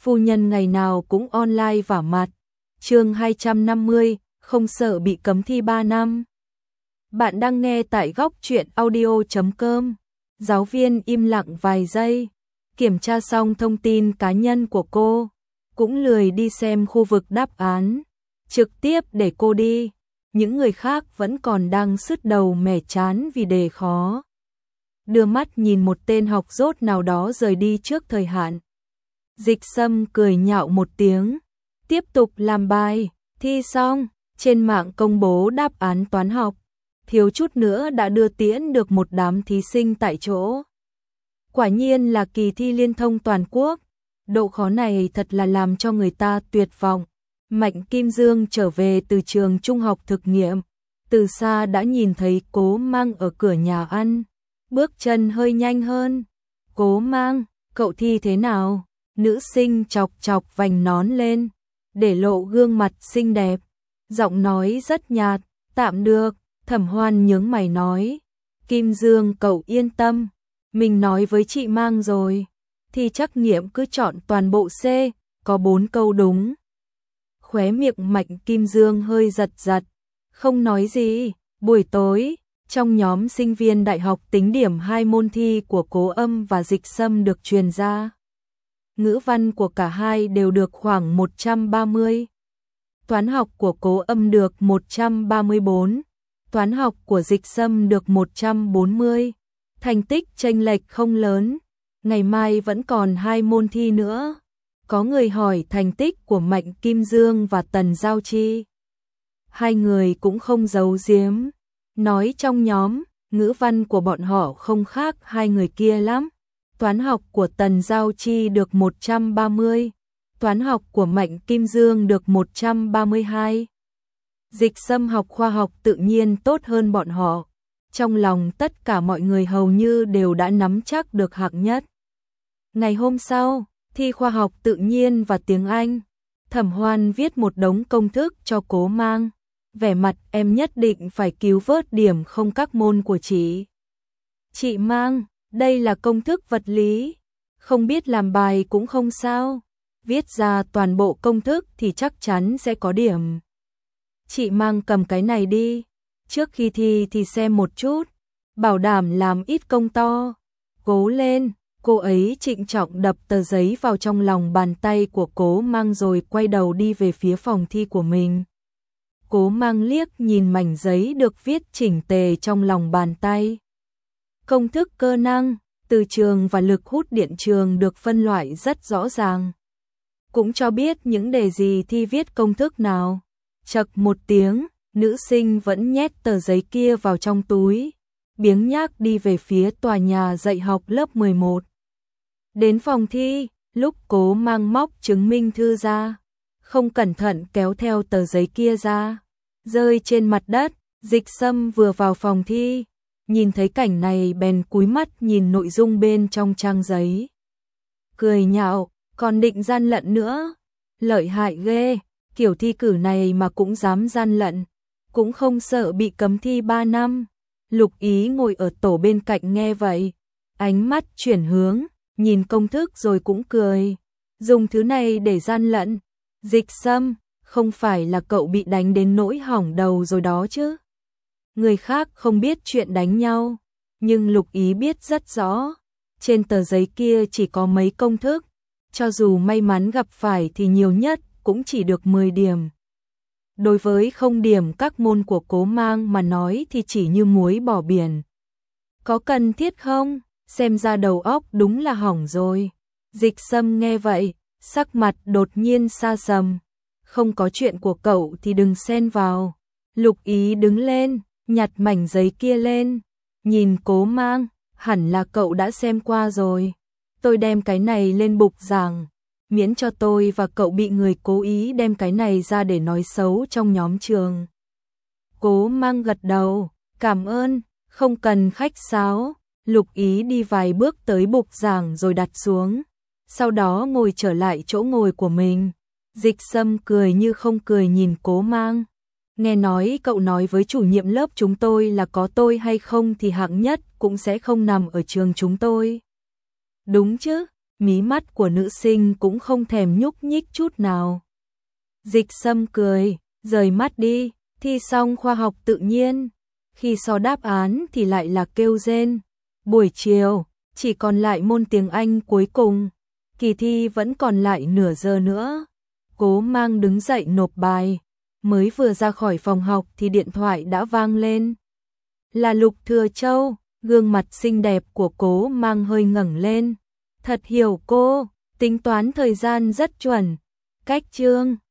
phu nhân ngày nào cũng online vả mặt. Chương 250, không sợ bị cấm thi 3 năm. Bạn đang nghe tại góc truyện audio.com. Giáo viên im lặng vài giây, kiểm tra xong thông tin cá nhân của cô, cũng lười đi xem khu vực đáp án, trực tiếp để cô đi. Những người khác vẫn còn đang sứt đầu mẻ trán vì đề khó. Đưa mắt nhìn một tên học dốt nào đó rời đi trước thời hạn. Dịch Sâm cười nhạo một tiếng, tiếp tục làm bài. Thi xong, trên mạng công bố đáp án toán học, thiếu chút nữa đã đưa tiễn được một đám thí sinh tại chỗ. Quả nhiên là kỳ thi liên thông toàn quốc, độ khó này thật là làm cho người ta tuyệt vọng. Mạnh Kim Dương trở về từ trường trung học thực nghiệm, từ xa đã nhìn thấy Cố Mang ở cửa nhà ăn, bước chân hơi nhanh hơn. Cố Mang, cậu thi thế nào? Nữ sinh chọc chọc vành nón lên, để lộ gương mặt xinh đẹp, giọng nói rất nhạt, tạm được. Thẩm Hoan nhướng mày nói, Kim Dương cậu yên tâm, mình nói với chị Mang rồi, thi trắc nghiệm cứ chọn toàn bộ C, có 4 câu đúng. Khóe miệng Mạnh Kim Dương hơi giật giật, không nói gì. Buổi tối, trong nhóm sinh viên đại học tính điểm 2 môn thi của Cố Âm và Dịch Sâm được truyền ra. Ngữ văn của cả hai đều được khoảng 130. Toán học của Cố Âm được 134, toán học của Dịch Sâm được 140. Thành tích chênh lệch không lớn, ngày mai vẫn còn 2 môn thi nữa. Có người hỏi thành tích của Mạnh Kim Dương và Tần Giao Chi. Hai người cũng không giấu giếm, nói trong nhóm, ngữ văn của bọn họ không khác hai người kia lắm. Toán học của Tần Giao Chi được 130, toán học của Mạnh Kim Dương được 132. Dịch Sâm học khoa học tự nhiên tốt hơn bọn họ. Trong lòng tất cả mọi người hầu như đều đã nắm chắc được hạng nhất. Ngày hôm sau, thi khoa học tự nhiên và tiếng Anh. Thẩm Hoan viết một đống công thức cho Cố Mang. Vẻ mặt em nhất định phải cứu vớt điểm không các môn của chị. Chị Mang, đây là công thức vật lý, không biết làm bài cũng không sao. Viết ra toàn bộ công thức thì chắc chắn sẽ có điểm. Chị Mang cầm cái này đi, trước khi thi thì xem một chút, bảo đảm làm ít công to. Cố lên. Cô ấy trịnh trọng đập tờ giấy vào trong lòng bàn tay của Cố Mang rồi quay đầu đi về phía phòng thi của mình. Cố Mang liếc nhìn mảnh giấy được viết chỉnh tề trong lòng bàn tay. Công thức cơ năng, từ trường và lực hút điện trường được phân loại rất rõ ràng. Cũng cho biết những đề gì thi viết công thức nào. Chậc một tiếng, nữ sinh vẫn nhét tờ giấy kia vào trong túi, biếng nhác đi về phía tòa nhà dạy học lớp 11. Đến phòng thi, lúc Cố Mang móc chứng minh thư ra, không cẩn thận kéo theo tờ giấy kia ra, rơi trên mặt đất. Dịch Sâm vừa vào phòng thi, nhìn thấy cảnh này bèn cúi mắt nhìn nội dung bên trong trang giấy. Cười nhạo, còn định gian lận nữa, lợi hại ghê, kiểu thi cử này mà cũng dám gian lận, cũng không sợ bị cấm thi 3 năm. Lục Ý ngồi ở tổ bên cạnh nghe vậy, ánh mắt chuyển hướng, nhìn công thức rồi cũng cười. Dùng thứ này để gian lận. Dịch Sâm, không phải là cậu bị đánh đến nỗi hỏng đầu rồi đó chứ. Người khác không biết chuyện đánh nhau, nhưng Lục Ý biết rất rõ. Trên tờ giấy kia chỉ có mấy công thức, cho dù may mắn gặp phải thì nhiều nhất cũng chỉ được 10 điểm. Đối với không điểm các môn của Cố Mang mà nói thì chỉ như muối bỏ biển. Có cần thiết không? Xem ra đầu óc đúng là hỏng rồi. Dịch Sâm nghe vậy, sắc mặt đột nhiên xa sầm. Không có chuyện của cậu thì đừng xen vào. Lục Ý đứng lên, nhặt mảnh giấy kia lên. Nhìn Cố Mang, hẳn là cậu đã xem qua rồi. Tôi đem cái này lên bục giảng, miễn cho tôi và cậu bị người cố ý đem cái này ra để nói xấu trong nhóm trường. Cố Mang gật đầu, cảm ơn, không cần khách sáo. Lục Ý đi vài bước tới bục giảng rồi đặt xuống, sau đó ngồi trở lại chỗ ngồi của mình. Dịch Sâm cười như không cười nhìn Cố Mang. Nghe nói cậu nói với chủ nhiệm lớp chúng tôi là có tôi hay không thì hạng nhất cũng sẽ không nằm ở trường chúng tôi. Đúng chứ? mí mắt của nữ sinh cũng không thèm nhúc nhích chút nào. Dịch Sâm cười, rời mắt đi, thi xong khoa học tự nhiên. Khi so đáp án thì lại là kêu rên. Buổi chiều, chỉ còn lại môn tiếng Anh cuối cùng. Kỳ thi vẫn còn lại nửa giờ nữa. Cố Mang đứng dậy nộp bài. Mới vừa ra khỏi phòng học thì điện thoại đã vang lên. Là Lục Thừa Châu, gương mặt xinh đẹp của Cố Mang hơi ngẩng lên. Thật hiểu cô, tính toán thời gian rất chuẩn. Cách chương